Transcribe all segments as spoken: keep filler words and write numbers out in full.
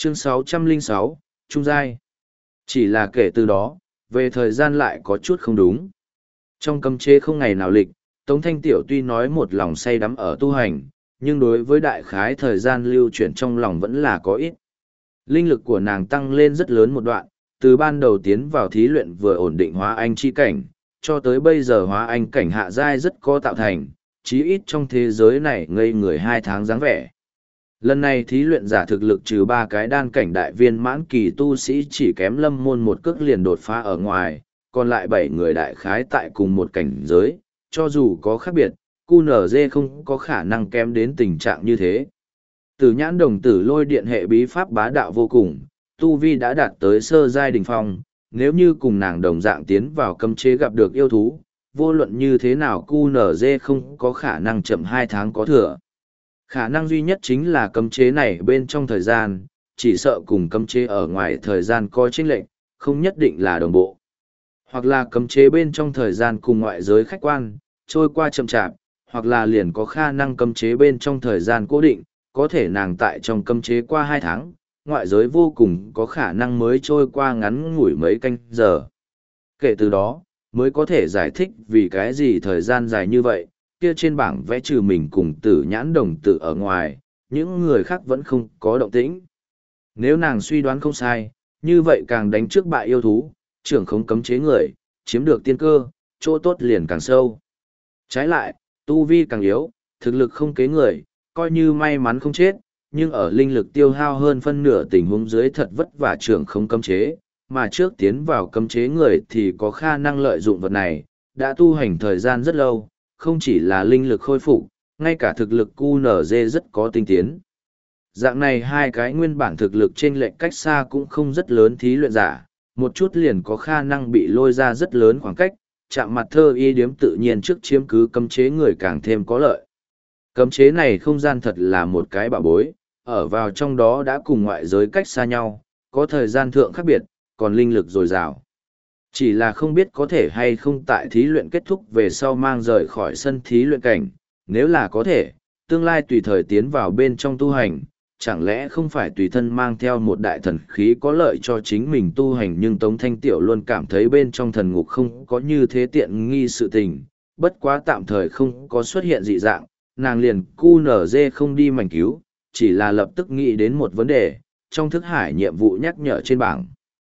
Chương sáu trăm lẻ sáu, Trung Giai. Chỉ là kể từ đó, về thời gian lại có chút không đúng. Trong cấm chế không ngày nào lịch, Tống Thanh Tiểu tuy nói một lòng say đắm ở tu hành, nhưng đối với đại khái thời gian lưu chuyển trong lòng vẫn là có ít. Linh lực của nàng tăng lên rất lớn một đoạn, từ ban đầu tiến vào thí luyện vừa ổn định hóa anh chi cảnh, cho tới bây giờ hóa anh cảnh hạ giai rất có tạo thành, chí ít trong thế giới này ngây người hai tháng dáng vẻ. Lần này thí luyện giả thực lực trừ ba cái đan cảnh đại viên mãn kỳ tu sĩ chỉ kém lâm môn một cước liền đột phá ở ngoài, còn lại bảy người đại khái tại cùng một cảnh giới, cho dù có khác biệt, quy en giê không có khả năng kém đến tình trạng như thế. Tử nhãn đồng tử lôi điện hệ bí pháp bá đạo vô cùng, tu vi đã đạt tới sơ giai đỉnh phong, nếu như cùng nàng đồng dạng tiến vào cấm chế gặp được yêu thú, vô luận như thế nào quy en giê không có khả năng chậm hai tháng có thừa. Khả năng duy nhất chính là cấm chế này bên trong thời gian, chỉ sợ cùng cấm chế ở ngoài thời gian có chênh lệch, không nhất định là đồng bộ. Hoặc là cấm chế bên trong thời gian cùng ngoại giới khách quan, trôi qua chậm chạp, hoặc là liền có khả năng cấm chế bên trong thời gian cố định, có thể nàng tại trong cấm chế qua hai tháng, ngoại giới vô cùng có khả năng mới trôi qua ngắn ngủi mấy canh giờ. Kể từ đó, mới có thể giải thích vì cái gì thời gian dài như vậy, kia trên bảng vẽ trừ mình cùng tử nhãn đồng tử ở ngoài, những người khác vẫn không có động tĩnh. Nếu nàng suy đoán không sai, như vậy càng đánh trước bại yêu thú, trưởng không cấm chế người, chiếm được tiên cơ, chỗ tốt liền càng sâu. Trái lại, tu vi càng yếu, thực lực không kế người, coi như may mắn không chết, nhưng ở linh lực tiêu hao hơn phân nửa tình huống dưới thật vất vả trưởng không cấm chế, mà trước tiến vào cấm chế người thì có khả năng lợi dụng vật này, đã tu hành thời gian rất lâu, không chỉ là linh lực khôi phục, ngay cả thực lực quy en giê rất có tinh tiến. Dạng này hai cái nguyên bản thực lực trên lệnh cách xa cũng không rất lớn thí luyện giả, một chút liền có khả năng bị lôi ra rất lớn khoảng cách, chạm mặt thơ y điếm tự nhiên trước chiếm cứ cấm chế người càng thêm có lợi. Cấm chế này không gian thật là một cái bảo bối, ở vào trong đó đã cùng ngoại giới cách xa nhau, có thời gian thượng khác biệt, còn linh lực dồi dào. Chỉ là không biết có thể hay không tại thí luyện kết thúc về sau mang rời khỏi sân thí luyện cảnh, nếu là có thể, tương lai tùy thời tiến vào bên trong tu hành, chẳng lẽ không phải tùy thân mang theo một đại thần khí có lợi cho chính mình tu hành, nhưng Tống Thanh Tiểu luôn cảm thấy bên trong thần ngục không có như thế tiện nghi sự tình, bất quá tạm thời không có xuất hiện dị dạng, nàng liền quy en giê không đi mảnh cứu, chỉ là lập tức nghĩ đến một vấn đề, trong thức hải nhiệm vụ nhắc nhở trên bảng.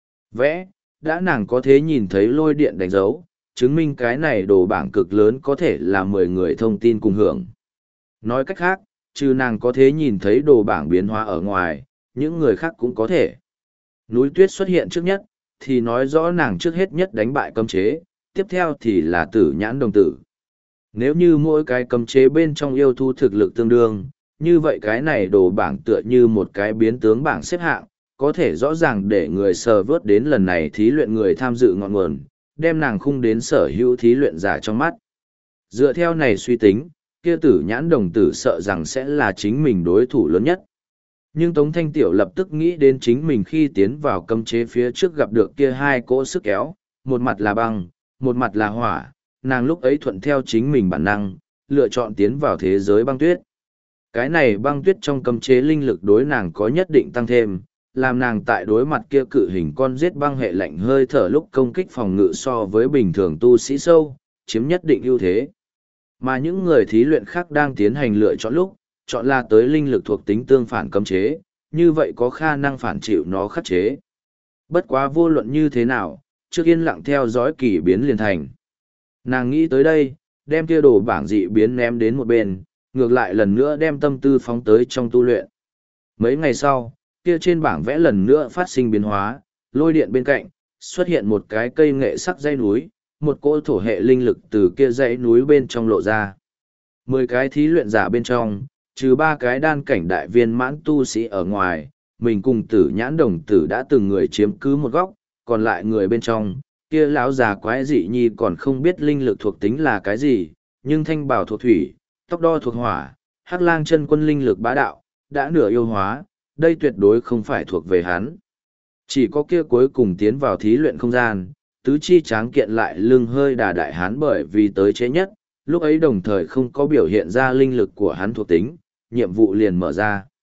Vẽ, đã nàng có thế nhìn thấy lôi điện đánh dấu, chứng minh cái này đồ bảng cực lớn có thể là mười người thông tin cùng hưởng. Nói cách khác, trừ nàng có thế nhìn thấy đồ bảng biến hóa ở ngoài, những người khác cũng có thể. Núi tuyết xuất hiện trước nhất, thì nói rõ nàng trước hết nhất đánh bại cấm chế, tiếp theo thì là tử nhãn đồng tử. Nếu như mỗi cái cấm chế bên trong yêu thú thực lực tương đương, như vậy cái này đồ bảng tựa như một cái biến tướng bảng xếp hạng, có thể rõ ràng để người sờ vớt đến lần này thí luyện người tham dự ngọn nguồn, đem nàng khung đến sở hữu thí luyện giả trong mắt. Dựa theo này suy tính, kia tử nhãn đồng tử sợ rằng sẽ là chính mình đối thủ lớn nhất. Nhưng Tống Thanh Tiểu lập tức nghĩ đến chính mình khi tiến vào cấm chế phía trước gặp được kia hai cỗ sức kéo, một mặt là băng, một mặt là hỏa, nàng lúc ấy thuận theo chính mình bản năng, lựa chọn tiến vào thế giới băng tuyết. Cái này băng tuyết trong cấm chế linh lực đối nàng có nhất định tăng thêm, làm nàng tại đối mặt kia cự hình con giết băng hệ lạnh hơi thở lúc công kích phòng ngự so với bình thường tu sĩ sâu, chiếm nhất định ưu thế. Mà những người thí luyện khác đang tiến hành lựa chọn lúc, chọn là tới linh lực thuộc tính tương phản cấm chế, như vậy có khả năng phản chịu nó khắc chế. Bất quá vô luận như thế nào, trước yên lặng theo dõi kỳ biến liền thành. Nàng nghĩ tới đây, đem kia đồ bảng dị biến ném đến một bên, ngược lại lần nữa đem tâm tư phóng tới trong tu luyện. Mấy ngày sau, kia trên bảng vẽ lần nữa phát sinh biến hóa, lôi điện bên cạnh, xuất hiện một cái cây nghệ sắc dãy núi, một cỗ thổ hệ linh lực từ kia dãy núi bên trong lộ ra. Mười cái thí luyện giả bên trong, trừ ba cái đan cảnh đại viên mãn tu sĩ ở ngoài, mình cùng tử nhãn đồng tử đã từng người chiếm cứ một góc, còn lại người bên trong, kia lão già quái dị nhi còn không biết linh lực thuộc tính là cái gì, nhưng thanh bảo thuộc thủy, tóc đo thuộc hỏa, hắc lang chân quân linh lực bá đạo, đã nửa yêu hóa, đây tuyệt đối không phải thuộc về hắn. Chỉ có kia cuối cùng tiến vào thí luyện không gian, tứ chi tráng kiện lại lưng hơi đà đại hán bởi vì tới chế nhất, lúc ấy đồng thời không có biểu hiện ra linh lực của hắn thuộc tính, nhiệm vụ liền mở ra.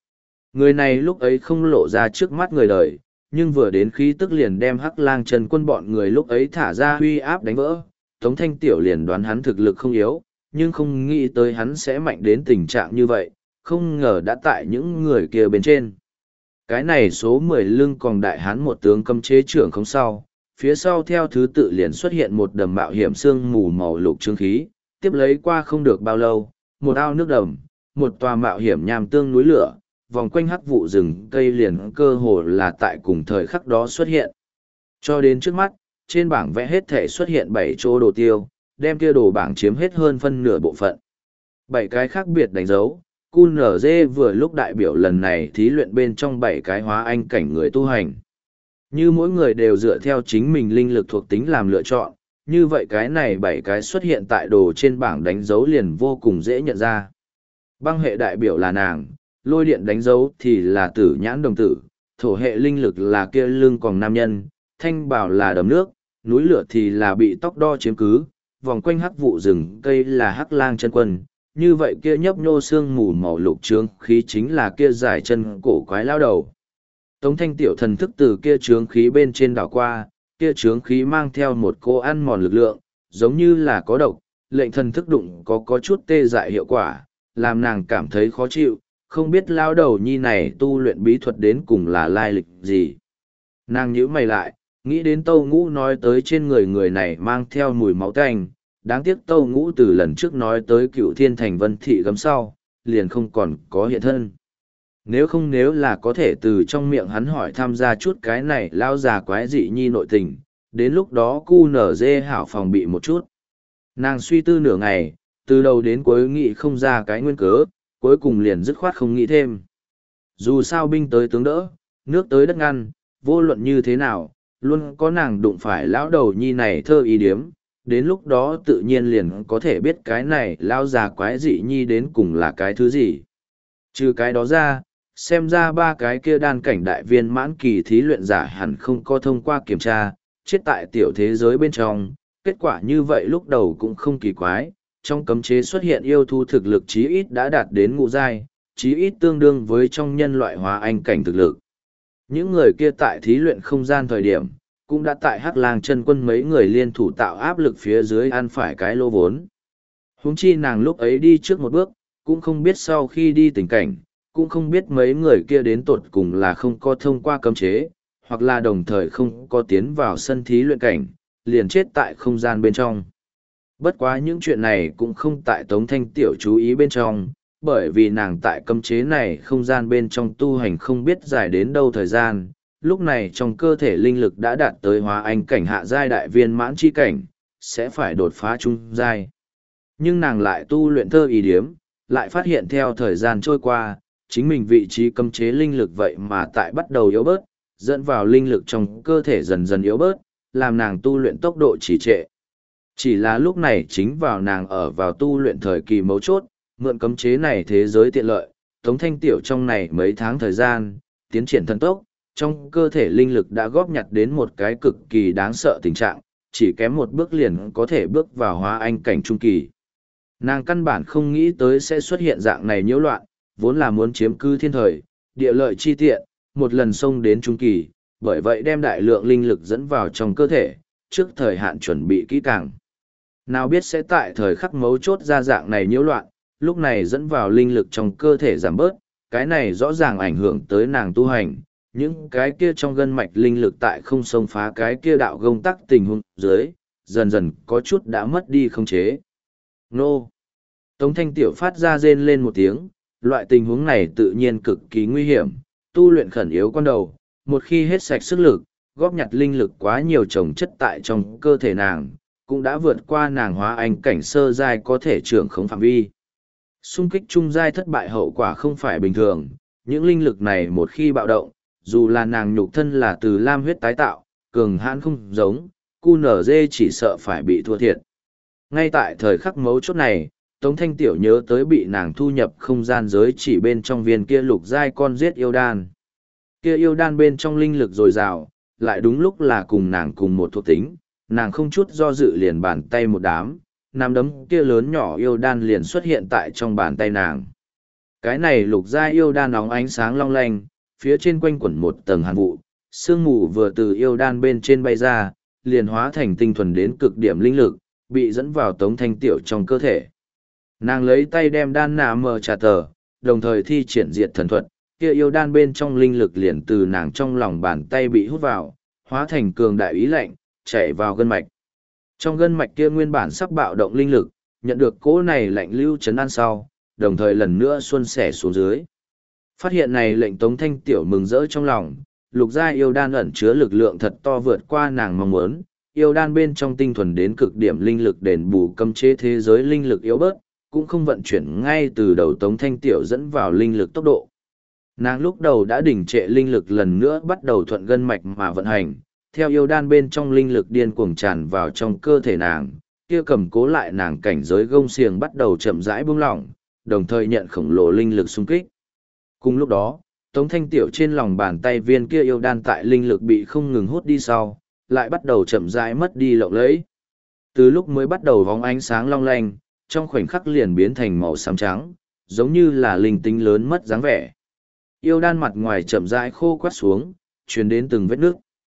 Người này lúc ấy không lộ ra trước mắt người đời, nhưng vừa đến khí tức liền đem Hắc Lang Chân Quân bọn người lúc ấy thả ra huy áp đánh vỡ. Tống Thanh Tiểu liền đoán hắn thực lực không yếu, nhưng không nghĩ tới hắn sẽ mạnh đến tình trạng như vậy, không ngờ đã tại những người kia bên trên. Cái này số mười lưng còn đại hán một tướng cấm chế trưởng không sau, phía sau theo thứ tự liền xuất hiện một đầm mạo hiểm sương mù màu lục trương khí, tiếp lấy qua không được bao lâu, một ao nước đầm, một tòa mạo hiểm nham tương núi lửa, vòng quanh hắc vụ rừng cây liền cơ hồ là tại cùng thời khắc đó xuất hiện. Cho đến trước mắt, trên bảng vẽ hết thể xuất hiện bảy chỗ đồ tiêu, đem kia đồ bảng chiếm hết hơn phân nửa bộ phận. Bảy cái khác biệt đánh dấu, quy en giê vừa lúc đại biểu lần này thí luyện bên trong bảy cái hóa anh cảnh người tu hành. Như mỗi người đều dựa theo chính mình linh lực thuộc tính làm lựa chọn, như vậy cái này bảy cái xuất hiện tại đồ trên bảng đánh dấu liền vô cùng dễ nhận ra. Băng hệ đại biểu là nàng, lôi điện đánh dấu thì là tử nhãn đồng tử, thổ hệ linh lực là kia lưng còn nam nhân, thanh bảo là đầm nước, núi lửa thì là bị tóc đo chiếm cứ, vòng quanh hắc vụ rừng cây là Hắc Lang Chân Quân. Như vậy kia nhấp nhô xương mù màu lục trướng khí chính là kia dài chân cổ quái lao đầu. Tống Thanh Tiểu thần thức từ kia trướng khí bên trên đảo qua, kia trướng khí mang theo một cô ăn mòn lực lượng, giống như là có độc, lệnh thần thức đụng có có chút tê dại hiệu quả, làm nàng cảm thấy khó chịu, không biết lao đầu nhi này tu luyện bí thuật đến cùng là lai lịch gì. Nàng nhíu mày lại, nghĩ đến Tâu Ngũ nói tới trên người người này mang theo mùi máu tanh, đáng tiếc Tâu Ngũ từ lần trước nói tới Cựu Thiên Thành Vân Thị gấm sau, liền không còn có hiện thân. Nếu không nếu là có thể từ trong miệng hắn hỏi tham gia chút cái này lao già quái dị nhi nội tình, đến lúc đó cu nở dê hảo phòng bị một chút. Nàng suy tư nửa ngày, từ đầu đến cuối nghĩ không ra cái nguyên cớ, cuối cùng liền dứt khoát không nghĩ thêm. Dù sao binh tới tướng đỡ, nước tới đất ngăn, vô luận như thế nào, luôn có nàng đụng phải lão đầu nhi này thơ ý điếm, đến lúc đó tự nhiên liền có thể biết cái này lao già quái dị nhi đến cùng là cái thứ gì. Trừ cái đó ra, xem ra ba cái kia đan cảnh đại viên mãn kỳ thí luyện giả hẳn không có thông qua kiểm tra, chết tại tiểu thế giới bên trong, kết quả như vậy lúc đầu cũng không kỳ quái, trong cấm chế xuất hiện yêu thú thực lực chí ít đã đạt đến ngũ giai, chí ít tương đương với trong nhân loại hóa anh cảnh thực lực. Những người kia tại thí luyện không gian thời điểm, cũng đã tại Hắc Lang Chân Quân mấy người liên thủ tạo áp lực phía dưới ăn phải cái lô vốn. Huống chi nàng lúc ấy đi trước một bước, cũng không biết sau khi đi tình cảnh, cũng không biết mấy người kia đến tột cùng là không có thông qua cấm chế, hoặc là đồng thời không có tiến vào sân thí luyện cảnh, liền chết tại không gian bên trong. Bất quá những chuyện này cũng không tại Tống Thanh Tiểu chú ý bên trong, bởi vì nàng tại cấm chế này không gian bên trong tu hành không biết dài đến đâu thời gian, lúc này trong cơ thể linh lực đã đạt tới hóa anh cảnh hạ giai đại viên mãn chi cảnh, sẽ phải đột phá trung giai. Nhưng nàng lại tu luyện thơ ý điếm, lại phát hiện theo thời gian trôi qua, chính mình vị trí cấm chế linh lực vậy mà tại bắt đầu yếu bớt, dẫn vào linh lực trong cơ thể dần dần yếu bớt, làm nàng tu luyện tốc độ trì trệ. Chỉ là lúc này chính vào nàng ở vào tu luyện thời kỳ mấu chốt, mượn cấm chế này thế giới tiện lợi, Tống Thanh Tiểu trong này mấy tháng thời gian, tiến triển thần tốc, trong cơ thể linh lực đã góp nhặt đến một cái cực kỳ đáng sợ tình trạng, chỉ kém một bước liền có thể bước vào hóa anh cảnh trung kỳ. Nàng căn bản không nghĩ tới sẽ xuất hiện dạng này nhiễu loạn, vốn là muốn chiếm cư thiên thời, địa lợi chi tiện, một lần xông đến trung kỳ, bởi vậy đem đại lượng linh lực dẫn vào trong cơ thể, trước thời hạn chuẩn bị kỹ càng. Nào biết sẽ tại thời khắc mấu chốt ra dạng này nhiễu loạn, lúc này dẫn vào linh lực trong cơ thể giảm bớt, cái này rõ ràng ảnh hưởng tới nàng tu hành, những cái kia trong gân mạch linh lực tại không xông phá cái kia đạo gông tắc tình huống dưới, dần dần có chút đã mất đi không chế. Nô! Tống Thanh Tiểu phát ra rên lên một tiếng, loại tình huống này tự nhiên cực kỳ nguy hiểm, tu luyện khẩn yếu con đầu, một khi hết sạch sức lực, góp nhặt linh lực quá nhiều chồng chất tại trong cơ thể nàng, cũng đã vượt qua nàng hóa anh cảnh sơ giai có thể trưởng khống phạm vi. Xung kích trung giai thất bại hậu quả không phải bình thường, những linh lực này một khi bạo động, dù là nàng nhục thân là từ lam huyết tái tạo, cường hãn không giống, cu nở dê chỉ sợ phải bị thua thiệt. Ngay tại thời khắc mấu chốt này, Tống Thanh Tiểu nhớ tới bị nàng thu nhập không gian giới chỉ bên trong viên kia lục giai con giết yêu đan. Kia yêu đan bên trong linh lực dồi dào, lại đúng lúc là cùng nàng cùng một thuộc tính, nàng không chút do dự liền bàn tay một đám, nắm đấm kia lớn nhỏ yêu đan liền xuất hiện tại trong bàn tay nàng. Cái này lục gia yêu đan nóng ánh sáng long lanh, phía trên quanh quẩn một tầng hàn vụ, sương mù vừa từ yêu đan bên trên bay ra, liền hóa thành tinh thuần đến cực điểm linh lực, bị dẫn vào Tống Thanh Tiểu trong cơ thể. Nàng lấy tay đem đan nà mờ trà tờ, đồng thời thi triển diệt thần thuật, kia yêu đan bên trong linh lực liền từ nàng trong lòng bàn tay bị hút vào, hóa thành cường đại ý lạnh, chảy vào gân mạch. Trong gân mạch kia nguyên bản sắp bạo động linh lực, nhận được cỗ này lạnh lưu chấn an sau, đồng thời lần nữa xuân sẻ xuống dưới. Phát hiện này lệnh Tống Thanh Tiểu mừng rỡ trong lòng, lục gia yêu đan ẩn chứa lực lượng thật to vượt qua nàng mong muốn, yêu đan bên trong tinh thuần đến cực điểm linh lực đền bù cấm chế thế giới linh lực yếu bớt, cũng không vận chuyển ngay từ đầu Tống Thanh Tiểu dẫn vào linh lực tốc độ. Nàng lúc đầu đã đỉnh trệ linh lực lần nữa bắt đầu thuận gân mạch mà vận hành, theo yêu đan bên trong linh lực điên cuồng tràn vào trong cơ thể nàng, kia cầm cố lại nàng cảnh giới gông xiềng bắt đầu chậm rãi buông lỏng, đồng thời nhận khổng lồ linh lực xung kích. Cùng lúc đó, Tống Thanh Tiểu trên lòng bàn tay viên kia yêu đan tại linh lực bị không ngừng hút đi sau, lại bắt đầu chậm rãi mất đi lộng lẫy. Từ lúc mới bắt đầu vóng ánh sáng long lanh, trong khoảnh khắc liền biến thành màu xám trắng, giống như là linh tính lớn mất dáng vẻ. Yêu đan mặt ngoài chậm rãi khô quắt xuống, truyền đến từng vết nước.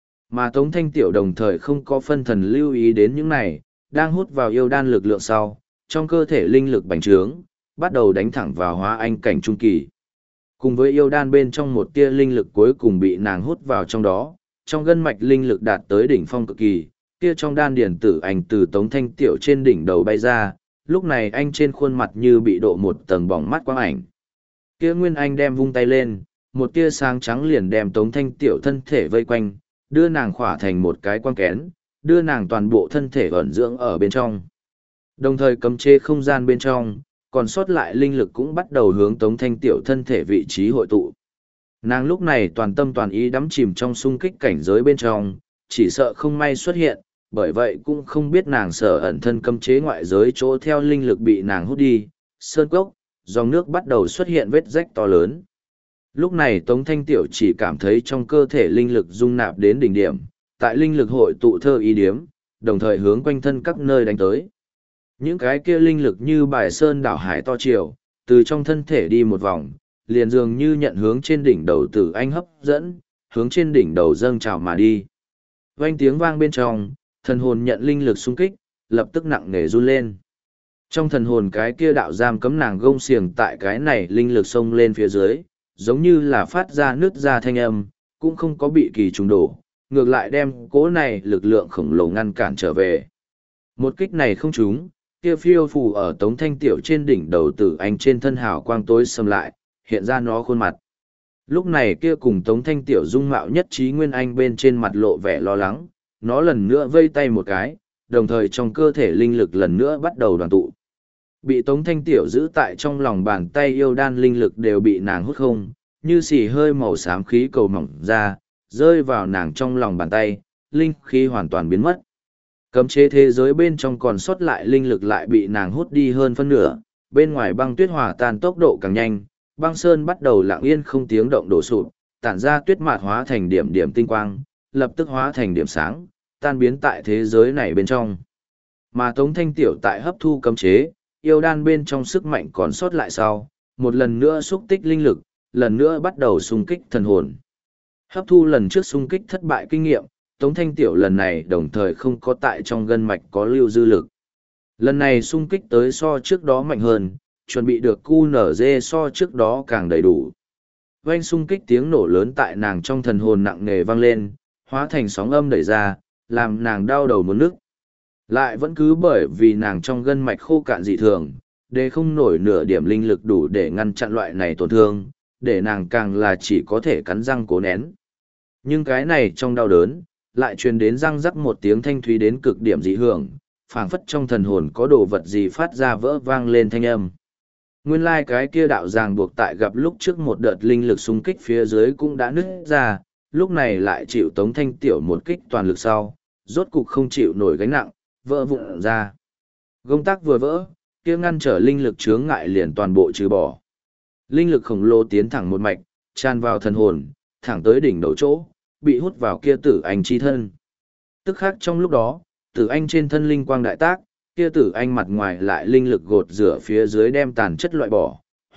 Mà Tống Thanh Tiểu đồng thời không có phân thần lưu ý đến những này, đang hút vào yêu đan lực lượng sau, trong cơ thể linh lực bành trướng, bắt đầu đánh thẳng vào hóa anh cảnh trung kỳ. Cùng với yêu đan bên trong một tia linh lực cuối cùng bị nàng hút vào trong đó, trong gân mạch linh lực đạt tới đỉnh phong cực kỳ, kia trong đan điển tử ảnh từ Tống Thanh Tiểu trên đỉnh đầu bay ra, lúc này anh trên khuôn mặt như bị độ một tầng bỏng mắt quang ảnh. Kia Nguyên Anh đem vung tay lên, một tia sáng trắng liền đem Tống Thanh Tiểu thân thể vây quanh, đưa nàng khỏa thành một cái quang kén, đưa nàng toàn bộ thân thể ẩn dưỡng ở bên trong. Đồng thời cấm chế không gian bên trong, còn sót lại linh lực cũng bắt đầu hướng Tống Thanh Tiểu thân thể vị trí hội tụ. Nàng lúc này toàn tâm toàn ý đắm chìm trong xung kích cảnh giới bên trong, chỉ sợ không may xuất hiện, bởi vậy cũng không biết nàng sở ẩn thân cấm chế ngoại giới chỗ theo linh lực bị nàng hút đi, sơn cốc, dòng nước bắt đầu xuất hiện vết rách to lớn. Lúc này Tống Thanh Tiểu chỉ cảm thấy trong cơ thể linh lực dung nạp đến đỉnh điểm, tại linh lực hội tụ thơ ý điếm, đồng thời hướng quanh thân các nơi đánh tới. Những cái kia linh lực như bài sơn đảo hải to chiều, từ trong thân thể đi một vòng, liền dường như nhận hướng trên đỉnh đầu Tử Anh hấp dẫn, hướng trên đỉnh đầu dâng trào mà đi. Vang tiếng vang bên trong, thần hồn nhận linh lực xung kích, lập tức nặng nề run lên. Trong thần hồn cái kia đạo giam cấm nàng gông xiềng tại cái này linh lực xông lên phía dưới, giống như là phát ra nứt ra thanh âm, cũng không có bị kỳ trùng đổ, ngược lại đem cố này lực lượng khổng lồ ngăn cản trở về. Một kích này không trúng, kia phiêu phù ở Tống Thanh Tiểu trên đỉnh đầu Tử Anh trên thân hào quang tối xâm lại, hiện ra nó khuôn mặt. Lúc này kia cùng Tống Thanh Tiểu dung mạo nhất trí Nguyên Anh bên trên mặt lộ vẻ lo lắng, nó lần nữa vây tay một cái, đồng thời trong cơ thể linh lực lần nữa bắt đầu đoàn tụ. Bị Tống Thanh Tiểu giữ tại trong lòng bàn tay yêu đan linh lực đều bị nàng hút không, như xì hơi màu xám khí cầu mỏng ra, rơi vào nàng trong lòng bàn tay, linh khí hoàn toàn biến mất. Cấm chế thế giới bên trong còn sót lại linh lực lại bị nàng hút đi hơn phân nửa, bên ngoài băng tuyết hòa tan tốc độ càng nhanh, băng sơn bắt đầu lặng yên không tiếng động đổ sụp, tản ra tuyết mạt hóa thành điểm điểm tinh quang, lập tức hóa thành điểm sáng, tan biến tại thế giới này bên trong. Mà Tống Thanh Tiểu tại hấp thu cấm chế, yêu đan bên trong sức mạnh còn sót lại sau, một lần nữa xúc tích linh lực, lần nữa bắt đầu xung kích thần hồn. Hấp thu lần trước xung kích thất bại kinh nghiệm, Tống Thanh Tiểu lần này đồng thời không có tại trong gân mạch có lưu dư lực. Lần này xung kích tới so trước đó mạnh hơn, chuẩn bị được cu nở dê so trước đó càng đầy đủ. Vang xung kích tiếng nổ lớn tại nàng trong thần hồn nặng nề vang lên, hóa thành sóng âm đẩy ra, làm nàng đau đầu muốn nức. Lại vẫn cứ bởi vì nàng trong gân mạch khô cạn dị thường, để không nổi nửa điểm linh lực đủ để ngăn chặn loại này tổn thương, để nàng càng là chỉ có thể cắn răng cố nén. Nhưng cái này trong đau đớn, lại truyền đến răng rắc một tiếng thanh thúy đến cực điểm dị hưởng, phảng phất trong thần hồn có đồ vật gì phát ra vỡ vang lên thanh âm. Nguyên lai cái kia đạo ràng buộc tại gặp lúc trước một đợt linh lực xung kích phía dưới cũng đã nứt ra, lúc này lại chịu Tống Thanh Tiểu một kích toàn lực sau, rốt cục không chịu nổi gánh nặng, vỡ vụn ra. Công tác vừa vỡ, kia ngăn trở linh lực chướng ngại liền toàn bộ trừ bỏ. Linh lực khổng lồ tiến thẳng một mạch, tràn vào thần hồn, thẳng tới đỉnh đầu chỗ, bị hút vào kia Tử Anh chi thân. Tức khắc trong lúc đó, Tử Anh trên thân linh quang đại tác, kia Tử Anh mặt ngoài lại linh lực gột rửa phía dưới đem tàn chất loại bỏ,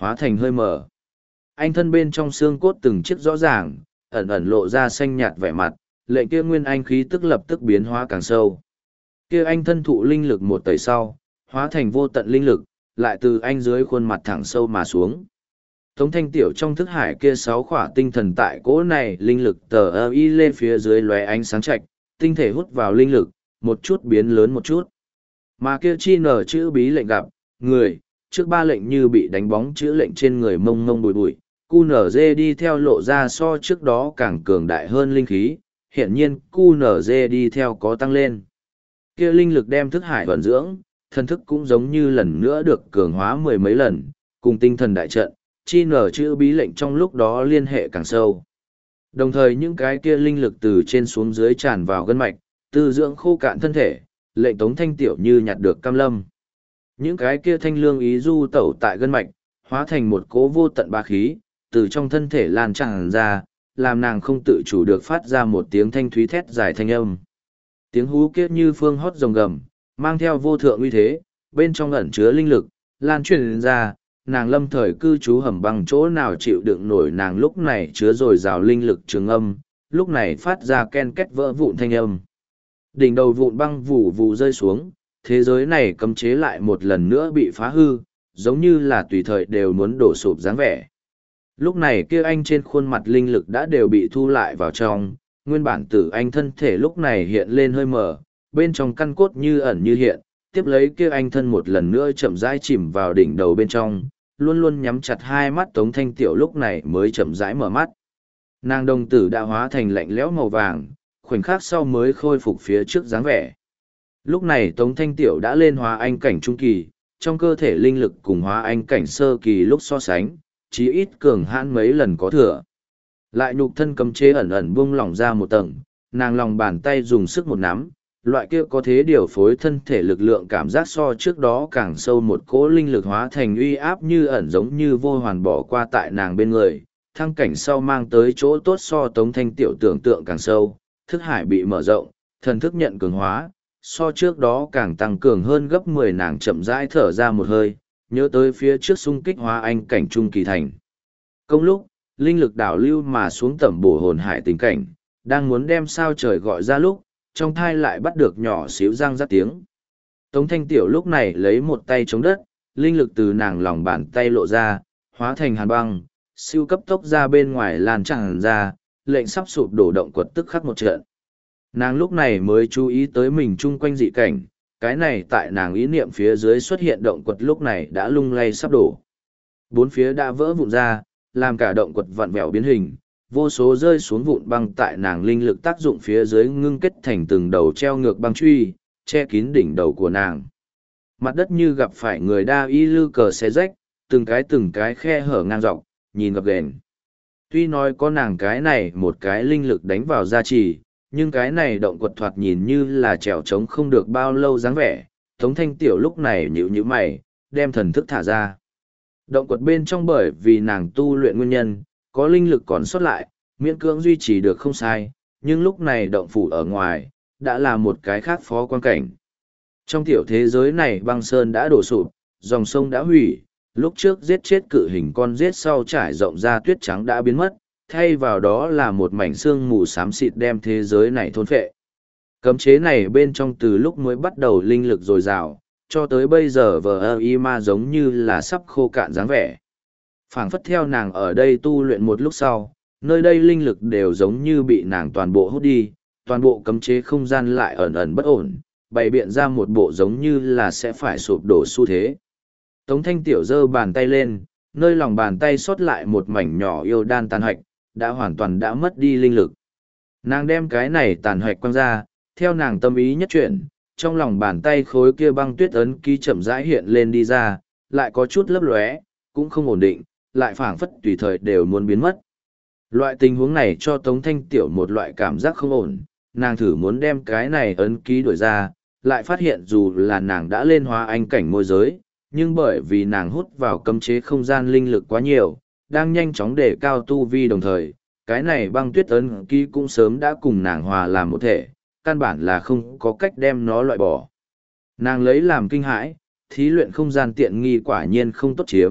hóa thành hơi mở. Anh thân bên trong xương cốt từng chiếc rõ ràng, ẩn ẩn lộ ra xanh nhạt vẻ mặt, lệnh kia nguyên anh khí tức lập tức biến hóa càng sâu. Kia anh thân thụ linh lực một tẩy sau, hóa thành vô tận linh lực, lại từ anh dưới khuôn mặt thẳng sâu mà xuống. Tống thanh tiểu trong thức hải kia sáu khỏa tinh thần tại cỗ này linh lực tờ ơ y lên phía dưới lóe ánh sáng chạch, tinh thể hút vào linh lực, một chút biến lớn một chút. Mà kia chi nở chữ bí lệnh gặp, người, trước ba lệnh như bị đánh bóng chữ lệnh trên người mông mông bùi bụi, cu nở dê đi theo lộ ra so trước đó càng cường đại hơn linh khí, hiện nhiên cu nở dê đi theo có tăng lên. Kia linh lực đem thức hải vận dưỡng, thần thức cũng giống như lần nữa được cường hóa mười mấy lần, cùng tinh thần đại trận, chi nở chữ bí lệnh trong lúc đó liên hệ càng sâu. Đồng thời những cái kia linh lực từ trên xuống dưới tràn vào gân mạch, tư dưỡng khô cạn thân thể, lệnh Tống Thanh Tiểu như nhặt được cam lâm. Những cái kia thanh lương ý du tẩu tại gân mạch, hóa thành một cố vô tận ba khí, từ trong thân thể lan tràn ra, làm nàng không tự chủ được phát ra một tiếng thanh thúy thét dài thanh âm. Tiếng hú kia như phương hót rồng gầm, mang theo vô thượng uy thế, bên trong ẩn chứa linh lực, lan truyền ra, nàng lâm thời cư trú hầm bằng chỗ nào chịu đựng nổi nàng lúc này chứa dồi dào linh lực trường âm, lúc này phát ra ken két vỡ vụn thanh âm. Đỉnh đầu vụn băng vù vù rơi xuống, thế giới này cấm chế lại một lần nữa bị phá hư, giống như là tùy thời đều muốn đổ sụp dáng vẻ. Lúc này kia anh trên khuôn mặt linh lực đã đều bị thu lại vào trong, nguyên bản tử anh thân thể lúc này hiện lên hơi mờ, bên trong căn cốt như ẩn như hiện, tiếp lấy kia anh thân một lần nữa chậm rãi chìm vào đỉnh đầu bên trong, luôn luôn nhắm chặt hai mắt Tống Thanh Tiểu lúc này mới chậm rãi mở mắt. Nàng đồng tử đã hóa thành lạnh lẽo màu vàng, khoảnh khắc sau mới khôi phục phía trước dáng vẻ. Lúc này Tống Thanh Tiểu đã lên hóa anh cảnh trung kỳ, trong cơ thể linh lực cùng hóa anh cảnh sơ kỳ lúc so sánh, chí ít cường hãn mấy lần có thừa. Lại nhục thân cấm chế ẩn ẩn buông lỏng ra một tầng, nàng lòng bàn tay dùng sức một nắm, loại kia có thế điều phối thân thể lực lượng cảm giác so trước đó càng sâu một cỗ linh lực hóa thành uy áp như ẩn giống như vô hoàn bỏ qua tại nàng bên người, thăng cảnh sau mang tới chỗ tốt so Tống Thanh Tiểu tưởng tượng càng sâu, thức hải bị mở rộng, thần thức nhận cường hóa, so trước đó càng tăng cường hơn gấp mười nàng chậm rãi thở ra một hơi, nhớ tới phía trước xung kích hóa anh cảnh trung kỳ thành. Công lúc, linh lực đảo lưu mà xuống tẩm bổ hồn hải tình cảnh, đang muốn đem sao trời gọi ra lúc, trong thai lại bắt được nhỏ xíu răng rắc tiếng. Tống Thanh Tiểu lúc này lấy một tay chống đất, linh lực từ nàng lòng bàn tay lộ ra, hóa thành hàn băng, siêu cấp tốc ra bên ngoài lan tràn ra, lệnh sắp sụp đổ động quật tức khắc một trận. Nàng lúc này mới chú ý tới mình chung quanh dị cảnh, cái này tại nàng ý niệm phía dưới xuất hiện động quật lúc này đã lung lay sắp đổ. Bốn phía đã vỡ vụn ra, làm cả động quật vặn vẹo biến hình, vô số rơi xuống vụn băng tại nàng linh lực tác dụng phía dưới ngưng kết thành từng đầu treo ngược băng truy, che kín đỉnh đầu của nàng. Mặt đất như gặp phải người đa y lư cờ xé rách, từng cái từng cái khe hở ngang dọc, nhìn gập ghềnh. Tuy nói có nàng cái này một cái linh lực đánh vào gia trì, nhưng cái này động quật thoạt nhìn như là trèo trống không được bao lâu dáng vẻ. Tống Thanh Tiểu lúc này nhíu nhíu mày, đem thần thức thả ra. Động quật bên trong bởi vì nàng tu luyện nguyên nhân, có linh lực còn sót lại, miễn cưỡng duy trì được không sai, nhưng lúc này động phủ ở ngoài, đã là một cái khác phó quan cảnh. Trong tiểu thế giới này băng sơn đã đổ sụp, dòng sông đã hủy, lúc trước giết chết cự hình con giết sau trải rộng ra tuyết trắng đã biến mất, thay vào đó là một mảnh xương mù xám xịt đem thế giới này thôn phệ. Cấm chế này bên trong từ lúc mới bắt đầu linh lực dồi dào, cho tới bây giờ vờ y ma giống như là sắp khô cạn dáng vẻ. Phảng phất theo nàng ở đây tu luyện một lúc sau, nơi đây linh lực đều giống như bị nàng toàn bộ hút đi, toàn bộ cấm chế không gian lại ẩn ẩn bất ổn, bày biện ra một bộ giống như là sẽ phải sụp đổ xu thế. Tống Thanh Tiểu giơ bàn tay lên, nơi lòng bàn tay sót lại một mảnh nhỏ yêu đan tàn hoạch, đã hoàn toàn đã mất đi linh lực. Nàng đem cái này tàn hoạch quăng ra, theo nàng tâm ý nhất chuyển, trong lòng bàn tay khối kia băng tuyết ấn ký chậm rãi hiện lên đi ra, lại có chút lấp lóe, cũng không ổn định, lại phảng phất tùy thời đều muốn biến mất. Loại tình huống này cho Tống Thanh Tiểu một loại cảm giác không ổn, nàng thử muốn đem cái này ấn ký đổi ra, lại phát hiện dù là nàng đã lên hóa anh cảnh môi giới, nhưng bởi vì nàng hút vào cấm chế không gian linh lực quá nhiều, đang nhanh chóng để cao tu vi đồng thời, cái này băng tuyết ấn ký cũng sớm đã cùng nàng hòa làm một thể, căn bản là không có cách đem nó loại bỏ. Nàng lấy làm kinh hãi, thí luyện không gian tiện nghi quả nhiên không tốt chiếm,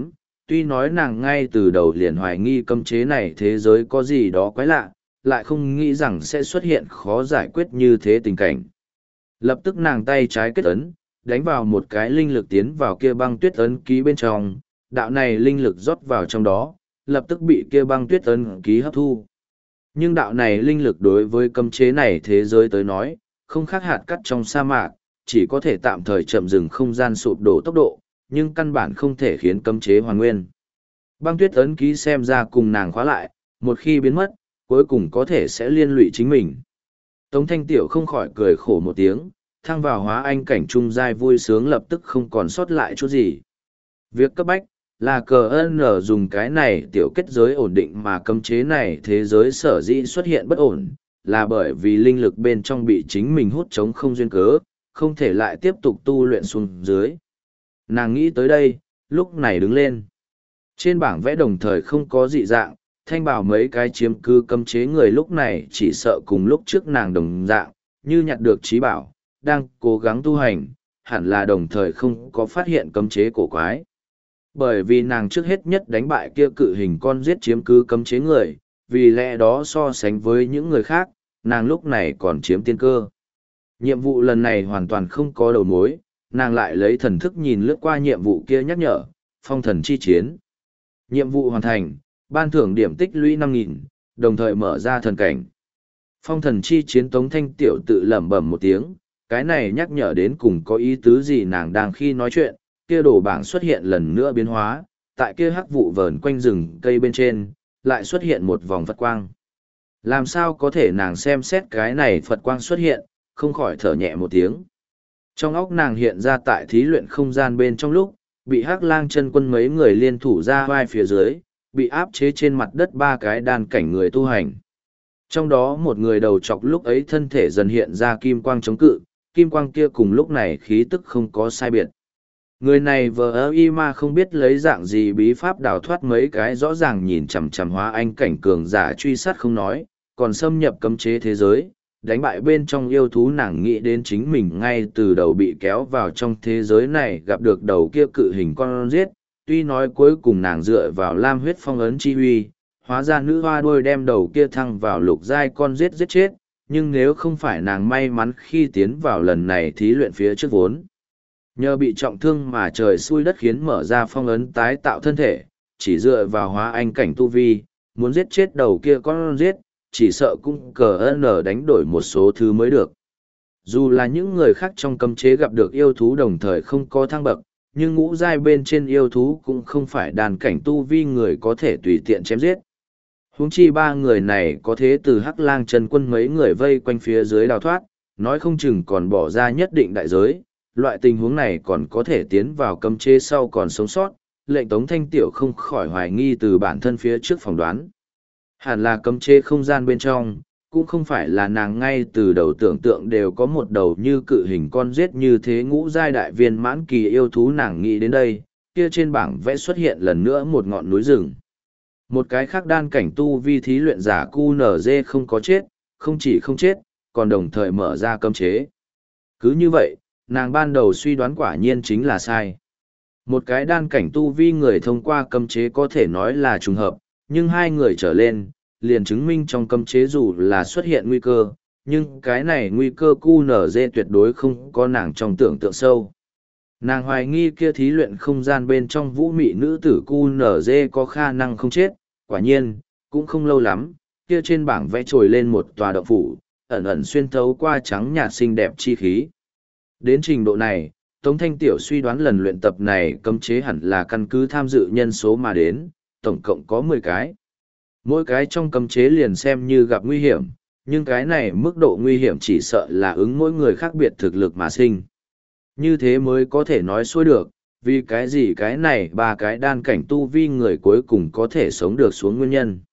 Tuy nói nàng ngay từ đầu liền hoài nghi cấm chế này thế giới có gì đó quái lạ, lại không nghĩ rằng sẽ xuất hiện khó giải quyết như thế tình cảnh. Lập tức nàng tay trái kết ấn, đánh vào một cái linh lực tiến vào kia băng tuyết ấn ký bên trong, đạo này linh lực rót vào trong đó, lập tức bị kia băng tuyết ấn ký hấp thu. Nhưng đạo này linh lực đối với cấm chế này thế giới tới nói, không khác hạt cát trong sa mạc, chỉ có thể tạm thời chậm dừng không gian sụp đổ tốc độ, nhưng căn bản không thể khiến cấm chế hoàn nguyên. Băng tuyết ấn ký xem ra cùng nàng khóa lại, một khi biến mất, cuối cùng có thể sẽ liên lụy chính mình. Tống Thanh Tiểu không khỏi cười khổ một tiếng, thăng vào hóa anh cảnh trung giai vui sướng lập tức không còn sót lại chút gì. Việc cấp bách là cờ ơn dùng cái này tiểu kết giới ổn định mà cấm chế này thế giới sở dĩ xuất hiện bất ổn, là bởi vì linh lực bên trong bị chính mình hút chống không duyên cớ, không thể lại tiếp tục tu luyện xuống dưới. Nàng nghĩ tới đây, lúc này đứng lên. Trên bảng vẽ đồng thời không có dị dạng, thanh bảo mấy cái chiếm cư cấm chế người lúc này chỉ sợ cùng lúc trước nàng đồng dạng, như nhặt được trí bảo, đang cố gắng tu hành, hẳn là đồng thời không có phát hiện cấm chế cổ quái. Bởi vì nàng trước hết nhất đánh bại kia cự hình con giết chiếm cứ cấm chế người, vì lẽ đó so sánh với những người khác, nàng lúc này còn chiếm tiên cơ. Nhiệm vụ lần này hoàn toàn không có đầu mối, nàng lại lấy thần thức nhìn lướt qua nhiệm vụ kia nhắc nhở, phong thần chi chiến. Nhiệm vụ hoàn thành, ban thưởng điểm tích lũy năm nghìn, đồng thời mở ra thần cảnh. Phong thần chi chiến Tống Thanh Tiểu tự lẩm bẩm một tiếng, cái này nhắc nhở đến cùng có ý tứ gì nàng đang khi nói chuyện, kia đồ bảng xuất hiện lần nữa biến hóa, tại kia hắc vụ vờn quanh rừng cây bên trên, lại xuất hiện một vòng Phật quang. Làm sao có thể nàng xem xét cái này Phật quang xuất hiện, không khỏi thở nhẹ một tiếng. Trong óc nàng hiện ra tại thí luyện không gian bên trong lúc, bị hắc lang chân quân mấy người liên thủ ra vai phía dưới, bị áp chế trên mặt đất ba cái đan cảnh người tu hành. Trong đó một người đầu chọc lúc ấy thân thể dần hiện ra kim quang chống cự, kim quang kia cùng lúc này khí tức không có sai biệt. Người này vờ ơ y ma không biết lấy dạng gì bí pháp đào thoát mấy cái rõ ràng nhìn chằm chằm hóa anh cảnh cường giả truy sát không nói, còn xâm nhập cấm chế thế giới, đánh bại bên trong yêu thú nàng nghĩ đến chính mình ngay từ đầu bị kéo vào trong thế giới này gặp được đầu kia cự hình con giết, tuy nói cuối cùng nàng dựa vào lam huyết phong ấn chi huy, hóa ra nữ hoa đuôi đem đầu kia thăng vào lục giai con giết giết chết, nhưng nếu không phải nàng may mắn khi tiến vào lần này thí luyện phía trước vốn. Nhờ bị trọng thương mà trời xui đất khiến mở ra phong ấn tái tạo thân thể, chỉ dựa vào hóa anh cảnh tu vi, muốn giết chết đầu kia con giết, chỉ sợ cũng cờ ơn đánh đổi một số thứ mới được. Dù là những người khác trong cấm chế gặp được yêu thú đồng thời không có thăng bậc, nhưng ngũ giai bên trên yêu thú cũng không phải đàn cảnh tu vi người có thể tùy tiện chém giết. Huống chi ba người này có thế từ hắc lang chân quân mấy người vây quanh phía dưới đào thoát, nói không chừng còn bỏ ra nhất định đại giới, loại tình huống này còn có thể tiến vào cấm chế sau còn sống sót, lệnh Tống Thanh Tiểu không khỏi hoài nghi từ bản thân phía trước phỏng đoán. Hẳn là cấm chế không gian bên trong, cũng không phải là nàng ngay từ đầu tưởng tượng đều có một đầu như cự hình con giết như thế ngũ giai đại viên mãn kỳ yêu thú nàng nghĩ đến đây, kia trên bảng vẽ xuất hiện lần nữa một ngọn núi rừng. Một cái khác đan cảnh tu vi thí luyện giả cu nở dê không có chết, không chỉ không chết, còn đồng thời mở ra cấm chế. Cứ như vậy, nàng ban đầu suy đoán quả nhiên chính là sai. Một cái đan cảnh tu vi người thông qua cấm chế có thể nói là trùng hợp, nhưng hai người trở lên, liền chứng minh trong cấm chế dù là xuất hiện nguy cơ, nhưng cái này nguy cơ cu nở dê tuyệt đối không có nàng trong tưởng tượng sâu. Nàng hoài nghi kia thí luyện không gian bên trong vũ mị nữ tử cu nở dê có khả năng không chết, quả nhiên, cũng không lâu lắm, kia trên bảng vẽ trồi lên một tòa động phủ, ẩn ẩn xuyên thấu qua trắng nhạt xinh đẹp chi khí. Đến trình độ này, Tống Thanh Tiểu suy đoán lần luyện tập này cấm chế hẳn là căn cứ tham dự nhân số mà đến, tổng cộng có mười cái. Mỗi cái trong cấm chế liền xem như gặp nguy hiểm, nhưng cái này mức độ nguy hiểm chỉ sợ là ứng mỗi người khác biệt thực lực mà sinh. Như thế mới có thể nói xuôi được, vì cái gì cái này ba cái đan cảnh tu vi người cuối cùng có thể sống được xuống nguyên nhân.